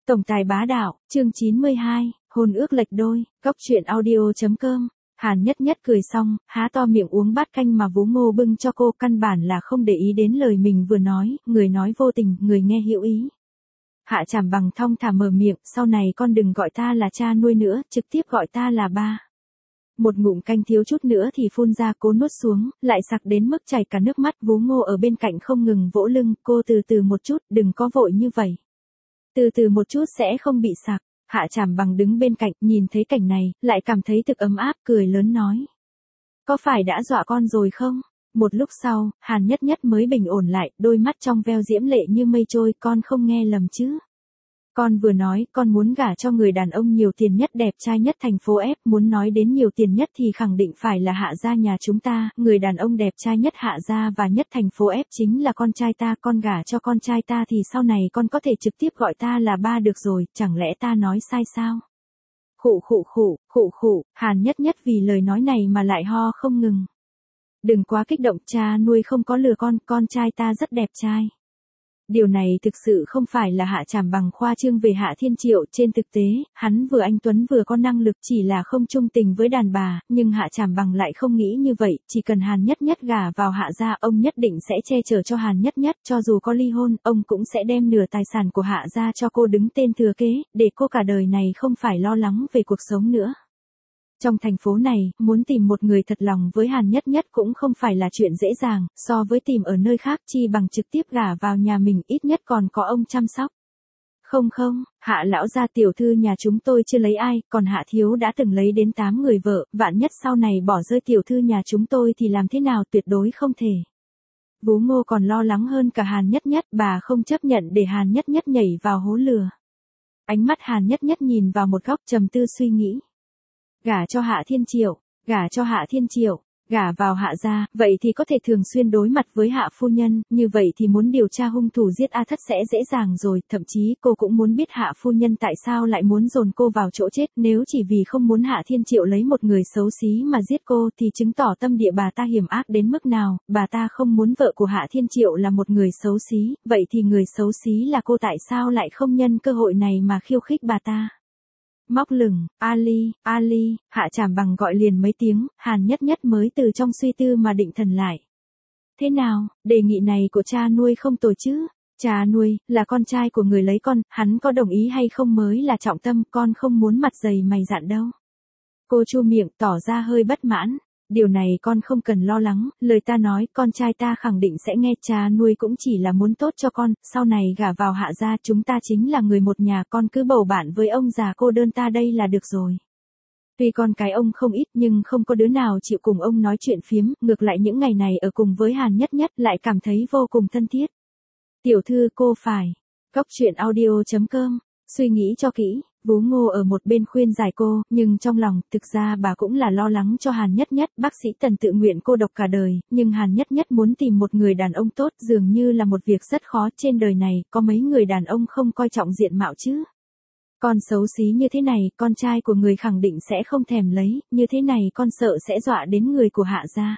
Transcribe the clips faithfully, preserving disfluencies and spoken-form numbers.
Tổng tài bá đạo, chương chín mươi hai, hôn ước lệch đôi, góc truyện audio chấm com. Hàn Nhất Nhất cười xong, há to miệng uống bát canh mà Vú Ngô bưng cho cô, căn bản là không để ý đến lời mình vừa nói, người nói vô tình, người nghe hữu ý. Hạ Trảm Bằng thong thả mở miệng, sau này con đừng gọi ta là cha nuôi nữa, trực tiếp gọi ta là ba. Một ngụm canh thiếu chút nữa thì phun ra, cố nuốt xuống, lại sặc đến mức chảy cả nước mắt. Vú Ngô ở bên cạnh không ngừng vỗ lưng, cô từ từ một chút, đừng có vội như vậy. Từ từ một chút sẽ không bị sặc. Hạ Trảm Bằng đứng bên cạnh, nhìn thấy cảnh này, lại cảm thấy thực ấm áp, cười lớn nói. Có phải đã dọa con rồi không? Một lúc sau, Hàn Nhất Nhất mới bình ổn lại, đôi mắt trong veo diễm lệ như mây trôi, con không nghe lầm chứ. Con vừa nói, con muốn gả cho người đàn ông nhiều tiền nhất, đẹp trai nhất thành phố F, muốn nói đến nhiều tiền nhất thì khẳng định phải là Hạ gia nhà chúng ta, người đàn ông đẹp trai nhất Hạ gia và nhất thành phố F chính là con trai ta, con gả cho con trai ta thì sau này con có thể trực tiếp gọi ta là ba được rồi, chẳng lẽ ta nói sai sao? Khụ khụ khụ, khụ khụ, Hàn Nhất Nhất vì lời nói này mà lại ho không ngừng. Đừng quá kích động, cha nuôi không có lừa con, con trai ta rất đẹp trai. Điều này thực sự không phải là Hạ Trảm Bằng khoa trương về Hạ Thiên Triệu, trên thực tế, hắn vừa anh tuấn vừa có năng lực, chỉ là không trung tình với đàn bà, nhưng Hạ Trảm Bằng lại không nghĩ như vậy, chỉ cần Hàn Nhất Nhất gả vào Hạ gia, ông nhất định sẽ che chở cho Hàn Nhất Nhất, cho dù có ly hôn, ông cũng sẽ đem nửa tài sản của Hạ gia cho cô đứng tên thừa kế, để cô cả đời này không phải lo lắng về cuộc sống nữa. Trong thành phố này, muốn tìm một người thật lòng với Hàn Nhất Nhất cũng không phải là chuyện dễ dàng, so với tìm ở nơi khác chi bằng trực tiếp gả vào nhà mình, ít nhất còn có ông chăm sóc. Không không, Hạ lão gia tiểu thư nhà chúng tôi chưa lấy ai, còn Hạ thiếu đã từng lấy đến tám người vợ, vạn nhất sau này bỏ rơi tiểu thư nhà chúng tôi thì làm thế nào, tuyệt đối không thể. Vú Ngô còn lo lắng hơn cả Hàn Nhất Nhất, bà không chấp nhận để Hàn Nhất Nhất nhảy vào hố lừa. Ánh mắt Hàn Nhất Nhất nhìn vào một góc trầm tư suy nghĩ. Gả cho Hạ Thiên Triệu, gả cho Hạ Thiên Triệu, gả vào Hạ gia, vậy thì có thể thường xuyên đối mặt với Hạ phu nhân, như vậy thì muốn điều tra hung thủ giết A Thất sẽ dễ dàng rồi, thậm chí cô cũng muốn biết Hạ phu nhân tại sao lại muốn dồn cô vào chỗ chết, nếu chỉ vì không muốn Hạ Thiên Triệu lấy một người xấu xí mà giết cô thì chứng tỏ tâm địa bà ta hiểm ác đến mức nào, bà ta không muốn vợ của Hạ Thiên Triệu là một người xấu xí, vậy thì người xấu xí là cô, tại sao lại không nhân cơ hội này mà khiêu khích bà ta. Móc lửng, Ali, Ali, Hạ Trảm Bằng gọi liền mấy tiếng, Hàn Nhất Nhất mới từ trong suy tư mà định thần lại. Thế nào, đề nghị này của cha nuôi không tồi chứ? Cha nuôi, là con trai của người lấy con, hắn có đồng ý hay không mới là trọng tâm, con không muốn mặt dày mày dạn đâu. Cô chu miệng tỏ ra hơi bất mãn. Điều này con không cần lo lắng, lời ta nói, con trai ta khẳng định sẽ nghe, cha nuôi cũng chỉ là muốn tốt cho con, sau này gả vào Hạ gia chúng ta chính là người một nhà, con cứ bầu bạn với ông già cô đơn ta đây là được rồi. Tuy con cái ông không ít nhưng không có đứa nào chịu cùng ông nói chuyện phiếm, ngược lại những ngày này ở cùng với Hàn Nhất Nhất lại cảm thấy vô cùng thân thiết. Tiểu thư cô phải. Góc truyện audio chấm com, suy nghĩ cho kỹ. Vú Ngô ở một bên khuyên giải cô, nhưng trong lòng, thực ra bà cũng là lo lắng cho Hàn Nhất Nhất, bác sĩ Tần tự nguyện cô độc cả đời, nhưng Hàn Nhất Nhất muốn tìm một người đàn ông tốt dường như là một việc rất khó, trên đời này, có mấy người đàn ông không coi trọng diện mạo chứ. Con xấu xí như thế này, con trai của người khẳng định sẽ không thèm lấy, như thế này con sợ sẽ dọa đến người của Hạ gia.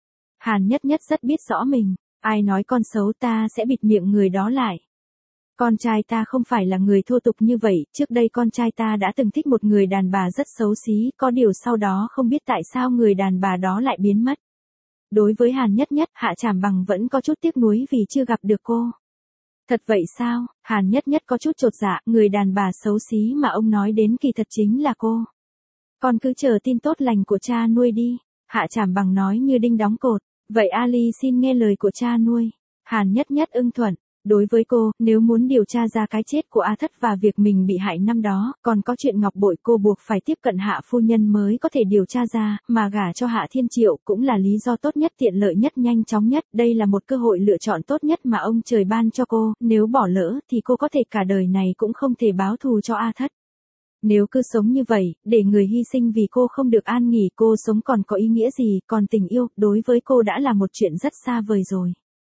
Hàn Nhất Nhất rất biết rõ mình, ai nói con xấu ta sẽ bịt miệng người đó lại. Con trai ta không phải là người thô tục như vậy, trước đây con trai ta đã từng thích một người đàn bà rất xấu xí, có điều sau đó không biết tại sao người đàn bà đó lại biến mất. Đối với Hàn Nhất Nhất, Hạ Trảm Bằng vẫn có chút tiếc nuối vì chưa gặp được cô. Thật vậy sao? Hàn Nhất Nhất có chút chột dạ, người đàn bà xấu xí mà ông nói đến kỳ thật chính là cô. Con cứ chờ tin tốt lành của cha nuôi đi, Hạ Trảm Bằng nói như đinh đóng cột. Vậy Ali xin nghe lời của cha nuôi. Hàn Nhất Nhất ưng thuận. Đối với cô, nếu muốn điều tra ra cái chết của A Thất và việc mình bị hại năm đó, còn có chuyện ngọc bội cô buộc phải tiếp cận Hạ phu nhân mới có thể điều tra ra, mà gả cho Hạ Thiên Triệu cũng là lý do tốt nhất, tiện lợi nhất, nhanh chóng nhất, đây là một cơ hội lựa chọn tốt nhất mà ông trời ban cho cô, nếu bỏ lỡ thì cô có thể cả đời này cũng không thể báo thù cho A Thất. Nếu cứ sống như vậy, để người hy sinh vì cô không được an nghỉ, cô sống còn có ý nghĩa gì, còn tình yêu, đối với cô đã là một chuyện rất xa vời rồi.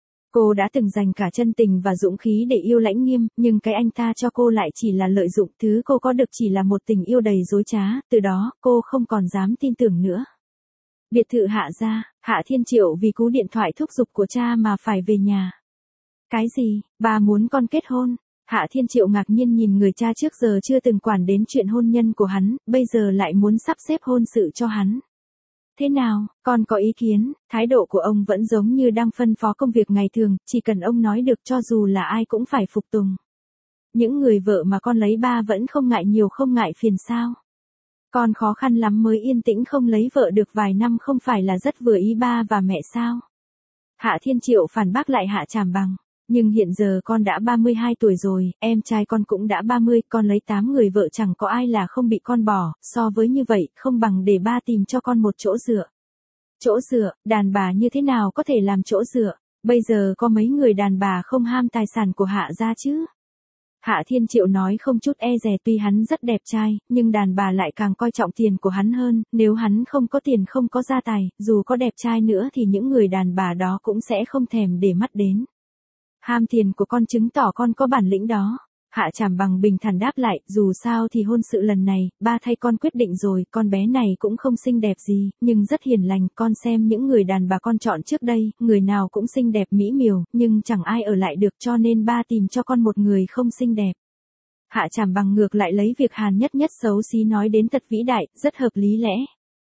Cô đã từng dành cả chân tình và dũng khí để yêu Lãnh Nghiêm, nhưng cái anh ta cho cô lại chỉ là lợi dụng, thứ cô có được chỉ là một tình yêu đầy dối trá, từ đó, cô không còn dám tin tưởng nữa. Biệt thự Hạ gia, Hạ Thiên Triệu vì cú điện thoại thúc giục của cha mà phải về nhà. Cái gì, bà muốn con kết hôn? Hạ Thiên Triệu ngạc nhiên nhìn người cha trước giờ chưa từng quản đến chuyện hôn nhân của hắn, bây giờ lại muốn sắp xếp hôn sự cho hắn. Thế nào, con có ý kiến? Thái độ của ông vẫn giống như đang phân phó công việc ngày thường, chỉ cần ông nói được cho dù là ai cũng phải phục tùng. Những người vợ mà con lấy ba vẫn không ngại nhiều không ngại phiền sao? Con khó khăn lắm mới yên tĩnh không lấy vợ được vài năm không phải là rất vừa ý ba và mẹ sao? Hạ Thiên Triệu phản bác lại Hạ Trảm Bằng. Nhưng hiện giờ con đã ba mươi hai tuổi rồi, em trai con cũng đã ba mươi, con lấy tám người vợ chẳng có ai là không bị con bỏ, so với như vậy, không bằng để ba tìm cho con một chỗ dựa. Chỗ dựa, đàn bà như thế nào có thể làm chỗ dựa? Bây giờ có mấy người đàn bà không ham tài sản của Hạ gia chứ? Hạ Thiên Triệu nói không chút e dè, tuy hắn rất đẹp trai, nhưng đàn bà lại càng coi trọng tiền của hắn hơn, nếu hắn không có tiền không có gia tài, dù có đẹp trai nữa thì những người đàn bà đó cũng sẽ không thèm để mắt đến. Ham tiền của con chứng tỏ con có bản lĩnh đó. Hạ Trảm Bằng bình thản đáp lại, dù sao thì hôn sự lần này, ba thay con quyết định rồi, con bé này cũng không xinh đẹp gì, nhưng rất hiền lành, con xem những người đàn bà con chọn trước đây, người nào cũng xinh đẹp mỹ miều, nhưng chẳng ai ở lại được cho nên ba tìm cho con một người không xinh đẹp. Hạ Trảm Bằng ngược lại lấy việc Hàn Nhất Nhất xấu xí nói đến tật vĩ đại, rất hợp lý lẽ.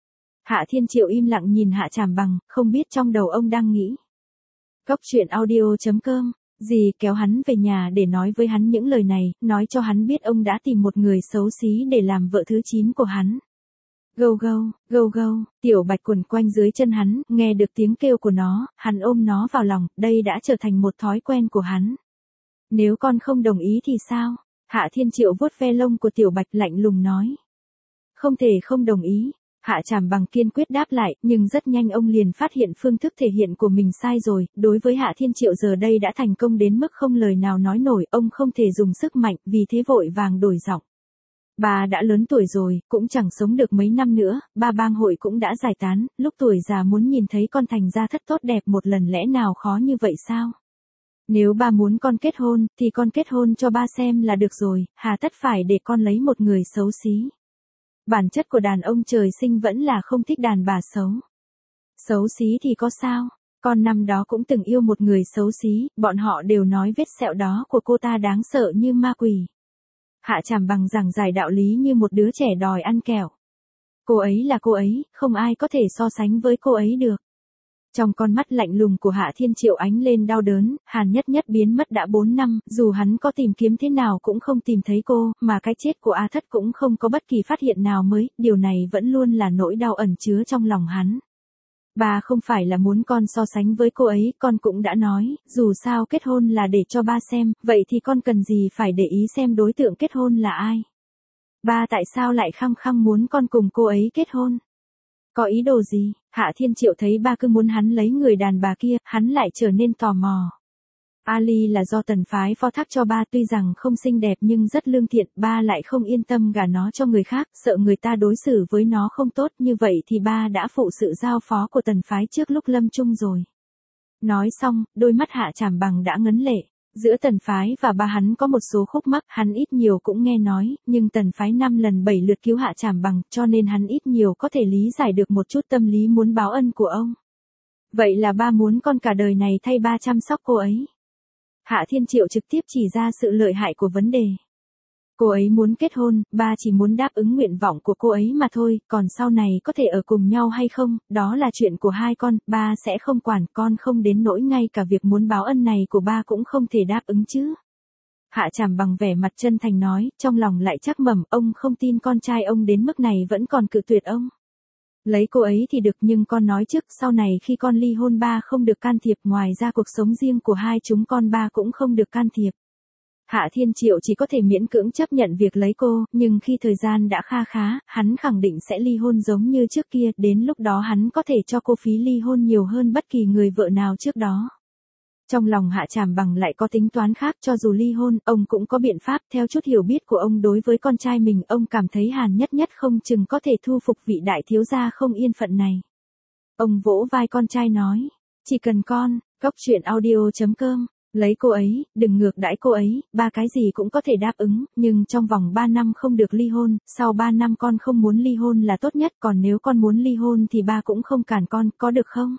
Hạ Thiên Triệu im lặng nhìn Hạ Trảm Bằng, không biết trong đầu ông đang nghĩ. Cốc truyện audio chấm com Dì kéo hắn về nhà để nói với hắn những lời này, nói cho hắn biết ông đã tìm một người xấu xí để làm vợ thứ chín của hắn. Gâu gâu, gâu gâu, tiểu bạch quần quanh dưới chân hắn, nghe được tiếng kêu của nó, hắn ôm nó vào lòng, đây đã trở thành một thói quen của hắn. Nếu con không đồng ý thì sao? Hạ Thiên Triệu vuốt ve lông của tiểu bạch lạnh lùng nói. Không thể không đồng ý. Hạ Trảm Bằng kiên quyết đáp lại, nhưng rất nhanh ông liền phát hiện phương thức thể hiện của mình sai rồi, đối với Hạ Thiên Triệu giờ đây đã thành công đến mức không lời nào nói nổi, ông không thể dùng sức mạnh, vì thế vội vàng đổi giọng. Bà đã lớn tuổi rồi, cũng chẳng sống được mấy năm nữa, ba bang hội cũng đã giải tán, lúc tuổi già muốn nhìn thấy con thành gia thất tốt đẹp một lần lẽ nào khó như vậy sao? Nếu ba muốn con kết hôn, thì con kết hôn cho ba xem là được rồi, hà tất phải để con lấy một người xấu xí. Bản chất của đàn ông trời sinh vẫn là không thích đàn bà xấu. Xấu xí thì có sao? Con năm đó cũng từng yêu một người xấu xí, bọn họ đều nói vết sẹo đó của cô ta đáng sợ như ma quỷ. Hạ Trảm Bằng giảng giải đạo lý như một đứa trẻ đòi ăn kẹo. Cô ấy là cô ấy, không ai có thể so sánh với cô ấy được. Trong con mắt lạnh lùng của Hạ Thiên Triệu ánh lên đau đớn, Hàn Nhất Nhất biến mất đã bốn năm, dù hắn có tìm kiếm thế nào cũng không tìm thấy cô, mà cái chết của A Thất cũng không có bất kỳ phát hiện nào mới, điều này vẫn luôn là nỗi đau ẩn chứa trong lòng hắn. Ba không phải là muốn con so sánh với cô ấy, con cũng đã nói, dù sao kết hôn là để cho ba xem, vậy thì con cần gì phải để ý xem đối tượng kết hôn là ai. Ba tại sao lại khăng khăng muốn con cùng cô ấy kết hôn? Có ý đồ gì? Hạ Thiên Triệu thấy ba cứ muốn hắn lấy người đàn bà kia, hắn lại trở nên tò mò. Ali là do tần phái phó thác cho ba, tuy rằng không xinh đẹp nhưng rất lương thiện, ba lại không yên tâm gả nó cho người khác, sợ người ta đối xử với nó không tốt, như vậy thì ba đã phụ sự giao phó của tần phái trước lúc lâm chung rồi. Nói xong, đôi mắt Hạ Trảm Bằng đã ngấn lệ. Giữa tần phái và ba hắn có một số khúc mắc, hắn ít nhiều cũng nghe nói, nhưng tần phái năm lần bảy lượt cứu Hạ Trảm Bằng, cho nên hắn ít nhiều có thể lý giải được một chút tâm lý muốn báo ân của ông. Vậy là ba muốn con cả đời này thay ba chăm sóc cô ấy. Hạ Thiên Triệu trực tiếp chỉ ra sự lợi hại của vấn đề. Cô ấy muốn kết hôn, ba chỉ muốn đáp ứng nguyện vọng của cô ấy mà thôi, còn sau này có thể ở cùng nhau hay không, đó là chuyện của hai con, ba sẽ không quản, con không đến nỗi ngay cả việc muốn báo ân này của ba cũng không thể đáp ứng chứ. Hạ Trảm Bằng vẻ mặt chân thành nói, trong lòng lại chắc mẩm, ông không tin con trai ông đến mức này vẫn còn cự tuyệt ông. Lấy cô ấy thì được, nhưng con nói trước, sau này khi con ly hôn ba không được can thiệp, ngoài ra cuộc sống riêng của hai chúng con ba cũng không được can thiệp. Hạ Thiên Triệu chỉ có thể miễn cưỡng chấp nhận việc lấy cô, nhưng khi thời gian đã kha khá, hắn khẳng định sẽ ly hôn giống như trước kia, đến lúc đó hắn có thể cho cô phí ly hôn nhiều hơn bất kỳ người vợ nào trước đó. Trong lòng Hạ Trảm Bằng lại có tính toán khác, cho dù ly hôn, ông cũng có biện pháp, theo chút hiểu biết của ông đối với con trai mình, ông cảm thấy Hàn Nhất Nhất không chừng có thể thu phục vị đại thiếu gia không yên phận này. Ông vỗ vai con trai nói, chỉ cần con, cốc truyện audio chấm com lấy cô ấy, đừng ngược đãi cô ấy, ba cái gì cũng có thể đáp ứng, nhưng trong vòng ba năm không được ly hôn, sau ba năm con không muốn ly hôn là tốt nhất, còn nếu con muốn ly hôn thì ba cũng không cản con, có được không?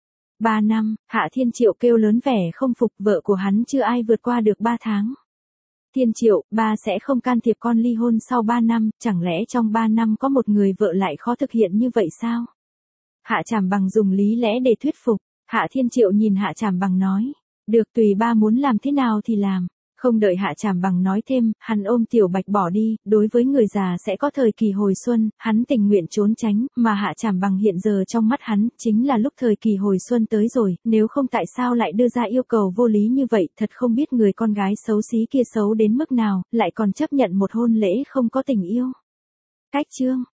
Ba năm, Hạ Thiên Triệu kêu lớn vẻ không phục, vợ của hắn chưa ai vượt qua được ba tháng. Thiên Triệu, ba sẽ không can thiệp con ly hôn sau ba năm, chẳng lẽ trong ba năm có một người vợ lại khó thực hiện như vậy sao? Hạ Trảm Bằng dùng lý lẽ để thuyết phục. Hạ Thiên Triệu nhìn Hạ Trảm Bằng nói, được, tùy ba muốn làm thế nào thì làm. Không đợi Hạ Trảm Bằng nói thêm, hắn ôm Tiểu Bạch bỏ đi, đối với người già sẽ có thời kỳ hồi xuân, hắn tình nguyện trốn tránh, mà Hạ Trảm Bằng hiện giờ trong mắt hắn, chính là lúc thời kỳ hồi xuân tới rồi, nếu không tại sao lại đưa ra yêu cầu vô lý như vậy, thật không biết người con gái xấu xí kia xấu đến mức nào, lại còn chấp nhận một hôn lễ không có tình yêu. Cách chương